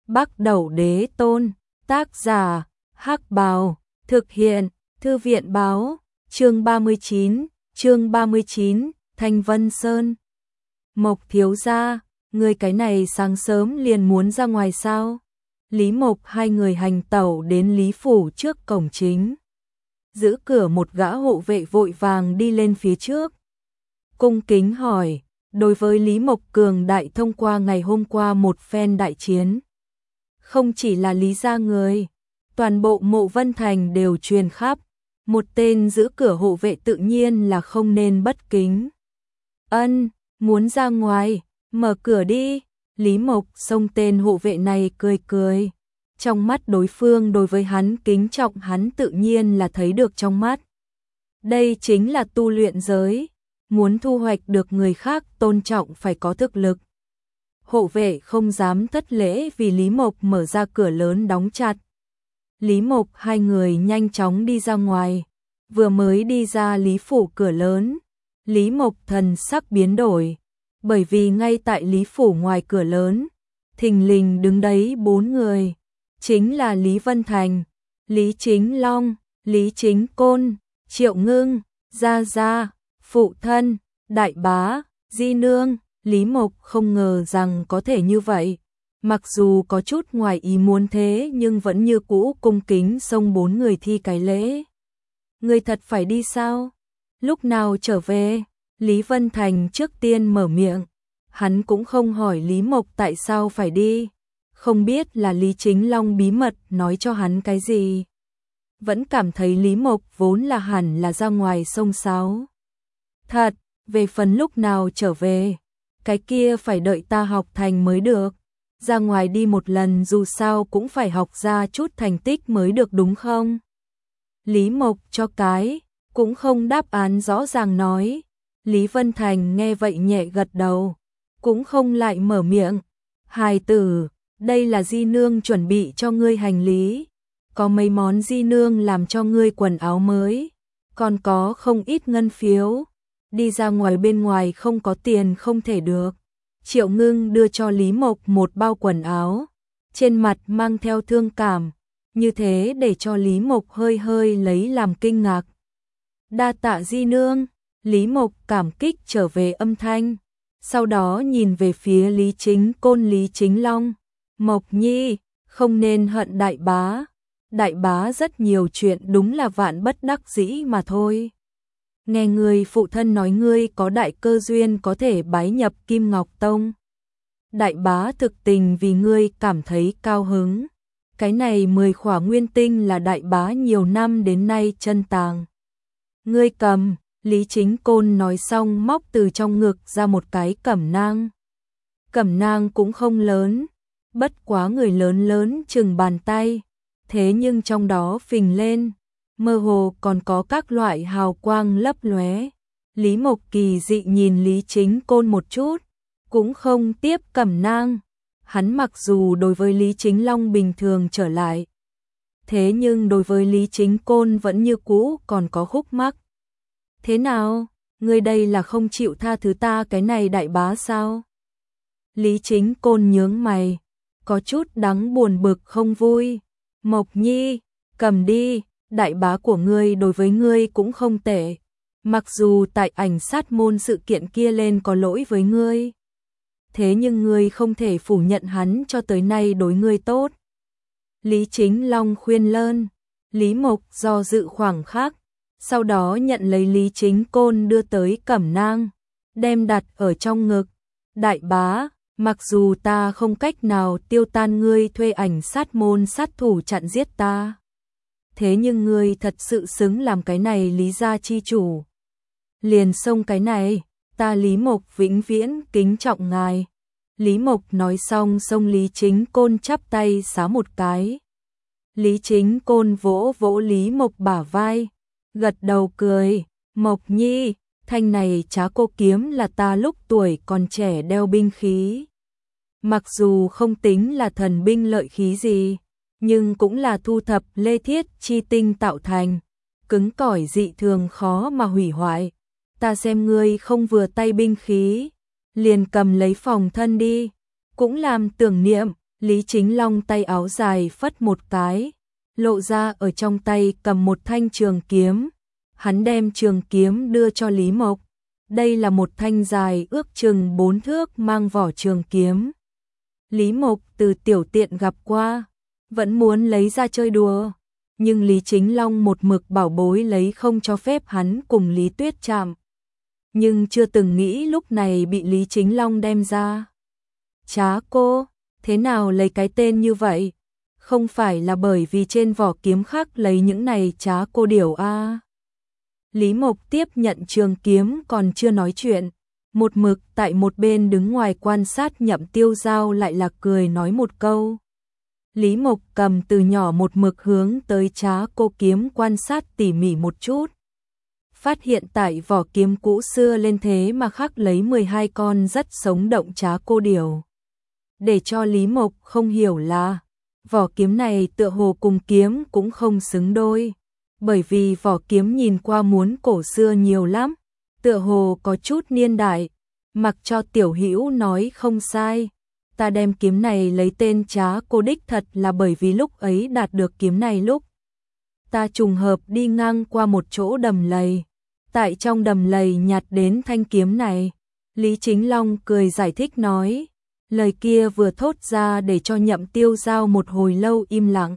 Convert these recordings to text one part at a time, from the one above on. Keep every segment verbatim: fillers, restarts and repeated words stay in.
Bắc Đẩu Đế Tôn, tác giả, Hắc Bào, thực hiện, Thư viện Báo, chương ba mươi chín, chương ba mươi chín, Thanh Vân Sơn. Mộc thiếu gia, người cái này sáng sớm liền muốn ra ngoài sao? Lý Mộc hai người hành tẩu đến Lý Phủ trước cổng chính. Giữ cửa một gã hộ vệ vội vàng đi lên phía trước. Cung kính hỏi, đối với Lý Mộc cường đại thông qua ngày hôm qua một phen đại chiến. Không chỉ là Lý gia người, toàn bộ Mộ Vân Thành đều truyền khắp, một tên giữ cửa hộ vệ tự nhiên là không nên bất kính. Ân, muốn ra ngoài, mở cửa đi. Lý Mộc xông tên hộ vệ này cười cười. Trong mắt đối phương đối với hắn kính trọng hắn tự nhiên là thấy được trong mắt. Đây chính là tu luyện giới, muốn thu hoạch được người khác tôn trọng phải có thực lực. Hộ vệ không dám thất lễ vì Lý Mộc mở ra cửa lớn đóng chặt. Lý Mộc hai người nhanh chóng đi ra ngoài, vừa mới đi ra Lý Phủ cửa lớn, Lý Mộc thần sắc biến đổi, bởi vì ngay tại Lý Phủ ngoài cửa lớn, thình lình đứng đấy bốn người, chính là Lý Vân Thành, Lý Chính Long, Lý Chính Côn, Triệu Ngưng, Gia Gia, phụ thân, đại bá, di nương. Lý Mộc không ngờ rằng có thể như vậy, mặc dù có chút ngoài ý muốn thế nhưng vẫn như cũ cung kính xông bốn người thi cái lễ. Người thật phải đi sao? Lúc nào trở về? Lý Vân Thành trước tiên mở miệng, hắn cũng không hỏi Lý Mộc tại sao phải đi, không biết là Lý Chính Long bí mật nói cho hắn cái gì. Vẫn cảm thấy Lý Mộc vốn là hẳn là ra ngoài xông xáo. Thật, về phần lúc nào trở về, cái kia phải đợi ta học thành mới được, ra ngoài đi một lần dù sao cũng phải học ra chút thành tích mới được đúng không? Lý Mộc cho cái, cũng không đáp án rõ ràng nói. Lý Vân Thành nghe vậy nhẹ gật đầu, cũng không lại mở miệng. Hài tử, đây là di nương chuẩn bị cho ngươi hành lý, có mấy món di nương làm cho ngươi quần áo mới, còn có không ít ngân phiếu. Đi ra ngoài bên ngoài không có tiền không thể được. Triệu Ngưng đưa cho Lý Mộc một bao quần áo, trên mặt mang theo thương cảm, như thế để cho Lý Mộc hơi hơi lấy làm kinh ngạc. Đa tạ di nương. Lý Mộc cảm kích trở về âm thanh, sau đó nhìn về phía Lý Chính Côn Lý Chính Long. Mộc nhi, không nên hận đại bá, đại bá rất nhiều chuyện đúng là vạn bất đắc dĩ mà thôi. Nghe người phụ thân nói ngươi có đại cơ duyên có thể bái nhập Kim Ngọc Tông. Đại bá thực tình vì ngươi cảm thấy cao hứng. Cái này mười khỏa nguyên tinh là đại bá nhiều năm đến nay chân tàng. Ngươi cầm. Lý Chính Côn nói xong móc từ trong ngực ra một cái cẩm nang. Cẩm nang cũng không lớn, bất quá người lớn lớn chừng bàn tay, thế nhưng trong đó phình lên, mơ hồ còn có các loại hào quang lấp lóe. Lý Mộc kỳ dị nhìn Lý Chính Côn một chút, cũng không tiếp cẩm nang. Hắn mặc dù đối với Lý Chính Long bình thường trở lại, thế nhưng đối với Lý Chính Côn vẫn như cũ còn có khúc mắc. Thế nào, ngươi đây là không chịu tha thứ ta cái này đại bá sao? Lý Chính Côn nhướng mày, có chút đắng buồn bực không vui. Mộc nhi, cầm đi, đại bá của ngươi đối với ngươi cũng không tệ. Mặc dù tại ảnh sát môn sự kiện kia lên có lỗi với ngươi, thế nhưng ngươi không thể phủ nhận hắn cho tới nay đối ngươi tốt. Lý Chính Long khuyên lơn, Lý Mộc do dự khoảng khắc, sau đó nhận lấy Lý Chính Côn đưa tới cẩm nang, đem đặt ở trong ngực. Đại bá, mặc dù ta không cách nào tiêu tan ngươi thuê ảnh sát môn sát thủ chặn giết ta, thế nhưng ngươi thật sự xứng làm cái này Lý gia chi chủ. Liền xông cái này, ta Lý Mộc vĩnh viễn kính trọng ngài. Lý Mộc nói xong xông Lý Chính Côn chắp tay xá một cái. Lý Chính Côn vỗ vỗ Lý Mộc bả vai, gật đầu cười. Mộc nhi, thanh này trá cô kiếm là ta lúc tuổi còn trẻ đeo binh khí. Mặc dù không tính là thần binh lợi khí gì, nhưng cũng là thu thập lê thiết chi tinh tạo thành, cứng cỏi dị thường khó mà hủy hoại. Ta xem ngươi không vừa tay binh khí, liền cầm lấy phòng thân đi, cũng làm tưởng niệm. Lý Chính Long tay áo dài phất một cái, lộ ra ở trong tay cầm một thanh trường kiếm. Hắn đem trường kiếm đưa cho Lý Mộc. Đây là một thanh dài ước chừng bốn thước mang vỏ trường kiếm. Lý Mộc từ tiểu tiện gặp qua, vẫn muốn lấy ra chơi đùa, nhưng Lý Chính Long một mực bảo bối lấy không cho phép hắn cùng Lý Tuyết chạm. Nhưng chưa từng nghĩ lúc này bị Lý Chính Long đem ra. Trá cô, thế nào lấy cái tên như vậy? Không phải là bởi vì trên vỏ kiếm khắc lấy những này trá cô điểu a? À? Lý Mộc tiếp nhận trường kiếm còn chưa nói chuyện, một mực tại một bên đứng ngoài quan sát Nhậm Tiêu Giao lại là cười nói một câu. Lý Mộc cầm từ nhỏ một mực hướng tới trá cô kiếm quan sát tỉ mỉ một chút. Phát hiện tại vỏ kiếm cũ xưa lên thế mà khắc lấy mười hai con rất sống động trá cô điểu. Để cho Lý Mộc không hiểu là, vỏ kiếm này tựa hồ cùng kiếm cũng không xứng đôi. Bởi vì vỏ kiếm nhìn qua muốn cổ xưa nhiều lắm, tựa hồ có chút niên đại, mặc cho Tiểu Hữu nói không sai. Ta đem kiếm này lấy tên trá cô đích thật là bởi vì lúc ấy đạt được kiếm này lúc ta trùng hợp đi ngang qua một chỗ đầm lầy, tại trong đầm lầy nhặt đến thanh kiếm này. Lý Chính Long cười giải thích nói, lời kia vừa thốt ra để cho Nhậm Tiêu Giao một hồi lâu im lặng.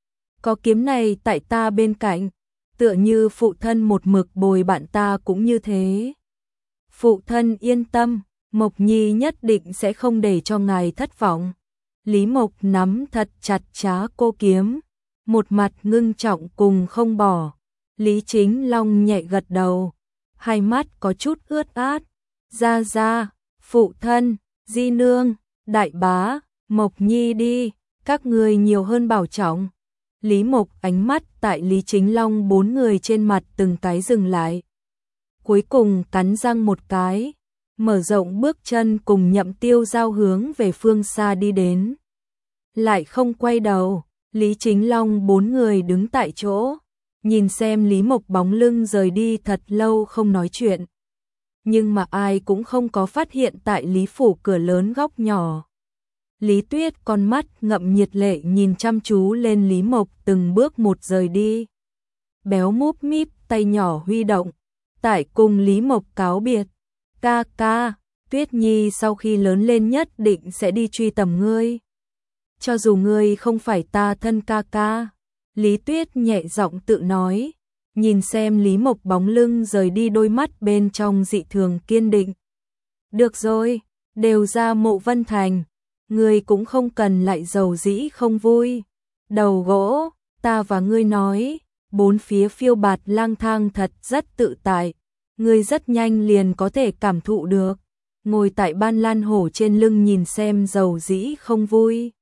Có kiếm này tại ta bên cạnh, tựa như phụ thân một mực bồi bạn ta cũng như thế. Phụ thân yên tâm, Mộc Nhi nhất định sẽ không để cho ngài thất vọng. Lý Mộc nắm thật chặt trá cô kiếm, một mặt ngưng trọng cùng không bỏ. Lý Chính Long nhẹ gật đầu, hai mắt có chút ướt át. Ra ra, phụ thân, di nương, đại bá, Mộc Nhi đi, các người nhiều hơn bảo trọng. Lý Mộc ánh mắt tại Lý Chính Long bốn người trên mặt từng cái dừng lại. Cuối cùng cắn răng một cái, mở rộng bước chân cùng Nhậm Tiêu Giao hướng về phương xa đi đến. Lại không quay đầu, Lý Chính Long bốn người đứng tại chỗ, nhìn xem Lý Mộc bóng lưng rời đi thật lâu không nói chuyện. Nhưng mà ai cũng không có phát hiện tại Lý Phủ cửa lớn góc nhỏ. Lý Tuyết con mắt ngậm nhiệt lệ nhìn chăm chú lên Lý Mộc từng bước một rời đi. Béo múp míp tay nhỏ huy động, tại cùng Lý Mộc cáo biệt. Ca ca, Tuyết Nhi sau khi lớn lên nhất định sẽ đi truy tầm ngươi. Cho dù ngươi không phải ta thân ca ca. Lý Tuyết nhẹ giọng tự nói, nhìn xem Lý Mộc bóng lưng rời đi, đôi mắt bên trong dị thường kiên định. Được rồi, đều ra Mộ Vân Thành, ngươi cũng không cần lại giàu dĩ không vui. Đầu gỗ, ta và ngươi nói, bốn phía phiêu bạt lang thang thật rất tự tại, ngươi rất nhanh liền có thể cảm thụ được. Ngồi tại ban lan hổ trên lưng nhìn xem giàu dĩ không vui.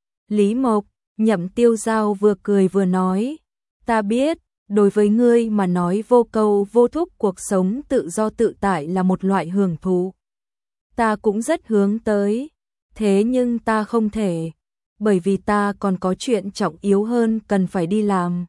Lý Mộc, Nhậm Tiêu Giao vừa cười vừa nói, ta biết, đối với ngươi mà nói vô câu vô thúc cuộc sống tự do tự tại là một loại hưởng thụ. Ta cũng rất hướng tới, thế nhưng ta không thể, bởi vì ta còn có chuyện trọng yếu hơn cần phải đi làm.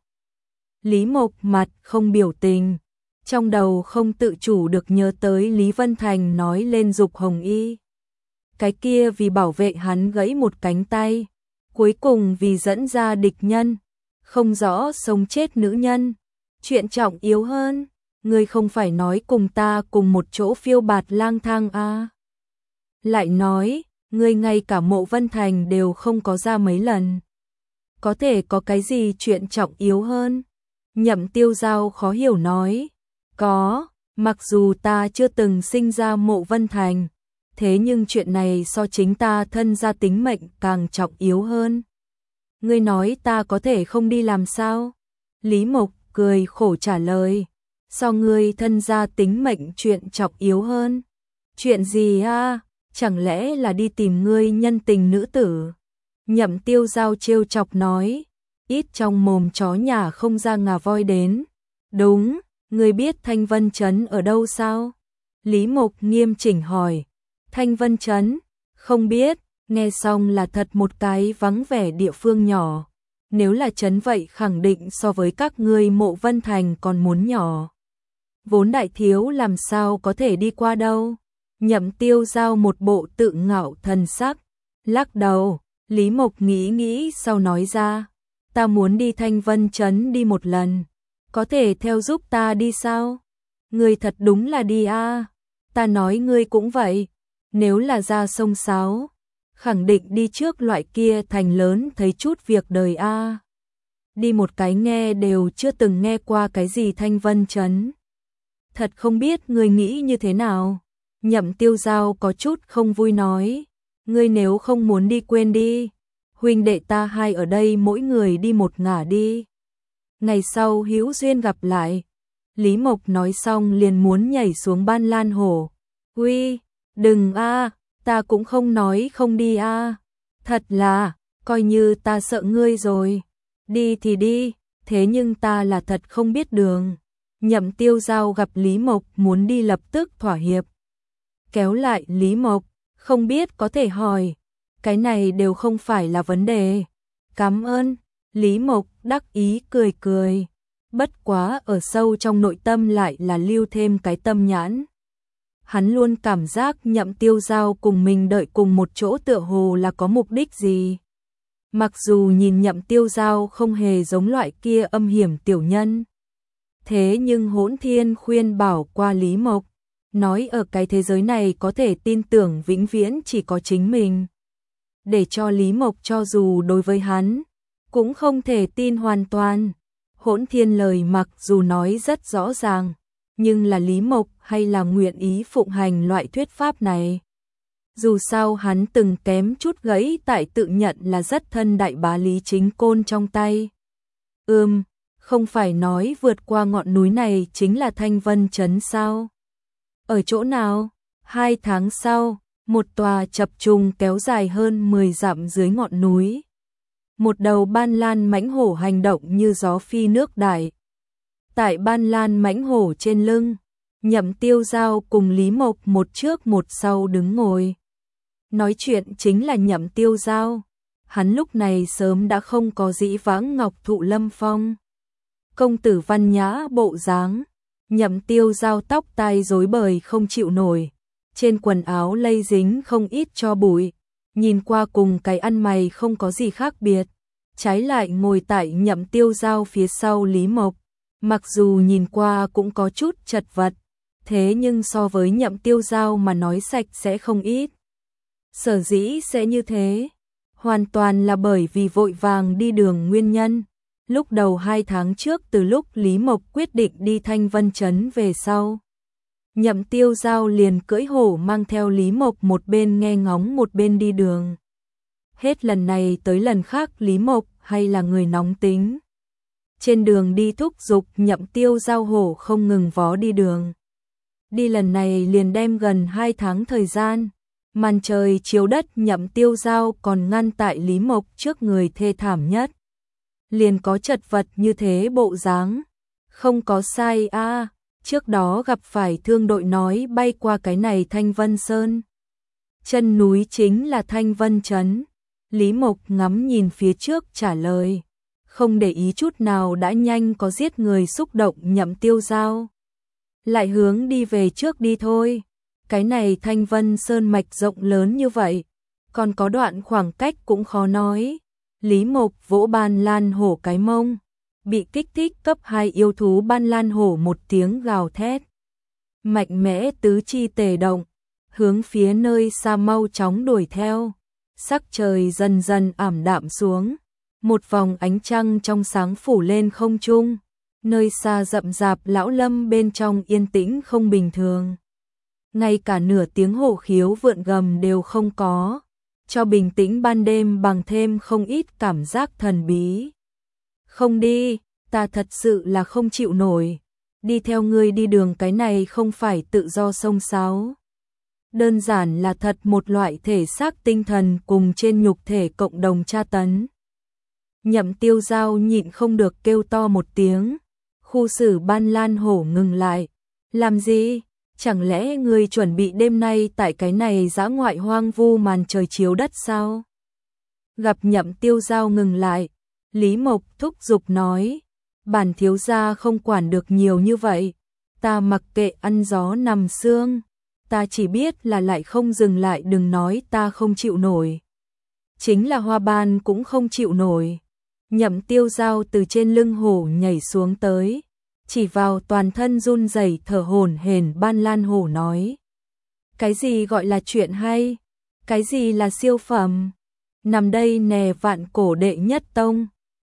Lý Mộc mặt không biểu tình, trong đầu không tự chủ được nhớ tới Lý Vân Thành nói lên Dục Hồng Y. Cái kia vì bảo vệ hắn gãy một cánh tay, cuối cùng vì dẫn ra địch nhân, không rõ sống chết nữ nhân. Chuyện trọng yếu hơn, ngươi không phải nói cùng ta cùng một chỗ phiêu bạt lang thang à. Lại nói, ngươi ngay cả Mộ Vân Thành đều không có ra mấy lần. Có thể có cái gì chuyện trọng yếu hơn? Nhậm Tiêu Giao khó hiểu nói, có, mặc dù ta chưa từng sinh ra Mộ Vân Thành, thế nhưng chuyện này so chính ta thân ra tính mệnh càng trọng yếu hơn. Ngươi nói ta có thể không đi làm sao? Lý Mộc cười khổ trả lời, so ngươi thân ra tính mệnh chuyện trọng yếu hơn. Chuyện gì a? Chẳng lẽ là đi tìm ngươi nhân tình nữ tử? Nhậm Tiêu Giao trêu chọc nói, ít trong mồm chó nhà không ra ngà voi đến. Đúng, ngươi biết Thanh Vân Trấn ở đâu sao? Lý Mộc nghiêm chỉnh hỏi. Thanh Vân Trấn? Không biết, nghe xong là thật một cái vắng vẻ địa phương nhỏ. Nếu là trấn vậy khẳng định so với các ngươi Mộ Vân Thành còn muốn nhỏ. Vốn đại thiếu làm sao có thể đi qua đâu. Nhậm Tiêu Giao một bộ tự ngạo thần sắc, lắc đầu. Lý Mộc nghĩ nghĩ sau nói ra, ta muốn đi Thanh Vân Trấn đi một lần, có thể theo giúp ta đi sao? Ngươi thật đúng là đi a, à. Ta nói ngươi cũng vậy, nếu là ra sông sáo, khẳng định đi trước loại kia thành lớn thấy chút việc đời a. À. Đi một cái nghe đều chưa từng nghe qua cái gì Thanh Vân Trấn. Thật không biết ngươi nghĩ như thế nào. Nhậm Tiêu Giao có chút không vui nói, ngươi nếu không muốn đi quên đi, huynh đệ ta hai ở đây mỗi người đi một ngả đi. Ngày sau hữu duyên gặp lại. Lý Mộc nói xong liền muốn nhảy xuống Ban Lan Hồ. Uy, đừng a, ta cũng không nói không đi a. Thật là, coi như ta sợ ngươi rồi. Đi thì đi, thế nhưng ta là thật không biết đường. Nhậm Tiêu Giao gặp Lý Mộc muốn đi lập tức thỏa hiệp. Kéo lại Lý Mộc, không biết có thể hỏi, cái này đều không phải là vấn đề. Cảm ơn, Lý Mộc đắc ý cười cười. Bất quá ở sâu trong nội tâm lại là lưu thêm cái tâm nhãn. Hắn luôn cảm giác Nhậm Tiêu Giao cùng mình đợi cùng một chỗ tựa hồ là có mục đích gì. Mặc dù nhìn Nhậm Tiêu Giao không hề giống loại kia âm hiểm tiểu nhân. Thế nhưng Hỗn Thiên khuyên bảo qua Lý Mộc, nói ở cái thế giới này có thể tin tưởng vĩnh viễn chỉ có chính mình. Để cho Lý Mộc cho dù đối với hắn, cũng không thể tin hoàn toàn. Hỗn Thiên lời mặc dù nói rất rõ ràng, nhưng là Lý Mộc hay là nguyện ý phụng hành loại thuyết pháp này. Dù sao hắn từng kém chút gãy tại tự nhận là rất thân đại bá Lý Chính Côn trong tay. Ừm, không phải nói vượt qua ngọn núi này chính là Thanh Vân Trấn sao? Ở chỗ nào? Hai tháng sau, một tòa chập trùng kéo dài hơn mười dặm dưới ngọn núi. Một đầu ban lan mãnh hổ hành động như gió phi nước đại. Tại ban lan mãnh hổ trên lưng, Nhậm Tiêu Giao cùng Lý Mộc một trước một sau đứng ngồi. Nói chuyện chính là Nhậm Tiêu Giao. Hắn lúc này sớm đã không có dĩ vãng ngọc thụ lâm phong. Công tử văn nhã bộ dáng, Nhậm Tiêu Giao tóc tai rối bời không chịu nổi. Trên quần áo lây dính không ít cho bụi. Nhìn qua cùng cái ăn mày không có gì khác biệt. Trái lại ngồi tại Nhậm Tiêu Giao phía sau Lý Mộc. Mặc dù nhìn qua cũng có chút chật vật, thế nhưng so với Nhậm Tiêu Giao mà nói sạch sẽ không ít. Sở dĩ sẽ như thế, hoàn toàn là bởi vì vội vàng đi đường nguyên nhân. Lúc đầu hai tháng trước từ lúc Lý Mộc quyết định đi Thanh Vân Trấn về sau, Nhậm Tiêu Giao liền cưỡi hổ mang theo Lý Mộc một bên nghe ngóng một bên đi đường. Hết lần này tới lần khác Lý Mộc hay là người nóng tính. Trên đường đi thúc giục Nhậm Tiêu Giao hổ không ngừng vó đi đường. Đi lần này liền đem gần hai tháng thời gian. Màn trời chiếu đất Nhậm Tiêu Giao còn ngăn tại Lý Mộc trước người thê thảm nhất. Liền có chật vật như thế bộ dáng. Không có sai a, à, trước đó gặp phải thương đội nói bay qua cái này Thanh Vân Sơn. Chân núi chính là Thanh Vân Trấn. Lý Mộc ngắm nhìn phía trước trả lời. Không để ý chút nào đã nhanh có giết người xúc động Nhậm Tiêu Giao. Lại hướng đi về trước đi thôi. Cái này Thanh Vân Sơn mạch rộng lớn như vậy, còn có đoạn khoảng cách cũng khó nói. Lý Mộc vỗ Ban Lan hổ cái mông, bị kích thích cấp hai yêu thú Ban Lan hổ một tiếng gào thét. Mạnh mẽ tứ chi tề động, hướng phía nơi xa mau chóng đuổi theo. Sắc trời dần dần ảm đạm xuống, một vòng ánh trăng trong sáng phủ lên không trung. Nơi xa rậm rạp lão lâm bên trong yên tĩnh không bình thường. Ngay cả nửa tiếng hổ khiếu vượn gầm đều không có, cho bình tĩnh ban đêm bằng thêm không ít cảm giác thần bí. Không đi, ta thật sự là không chịu nổi. Đi theo ngươi đi đường cái này không phải tự do sông sáo. Đơn giản là thật một loại thể xác tinh thần cùng trên nhục thể cộng đồng tra tấn. Nhậm Tiêu Giao nhịn không được kêu to một tiếng. Khu xử Ban Lan hổ ngừng lại. Làm gì? Chẳng lẽ ngươi chuẩn bị đêm nay tại cái này dã ngoại hoang vu màn trời chiếu đất sao? Gặp Nhậm Tiêu Giao ngừng lại, Lý Mộc thúc giục nói, bản thiếu gia không quản được nhiều như vậy, ta mặc kệ ăn gió nằm sương, ta chỉ biết là lại không dừng lại, đừng nói ta không chịu nổi. chính là Hoa Ban cũng không chịu nổi. Nhậm Tiêu Giao từ trên lưng hổ nhảy xuống tới, chỉ vào toàn thân run rẩy thở hổn hển Ban Lan Hổ nói: "Cái gì gọi là chuyện hay? Cái gì là siêu phẩm? Nằm đây nè, vạn cổ đệ nhất tông,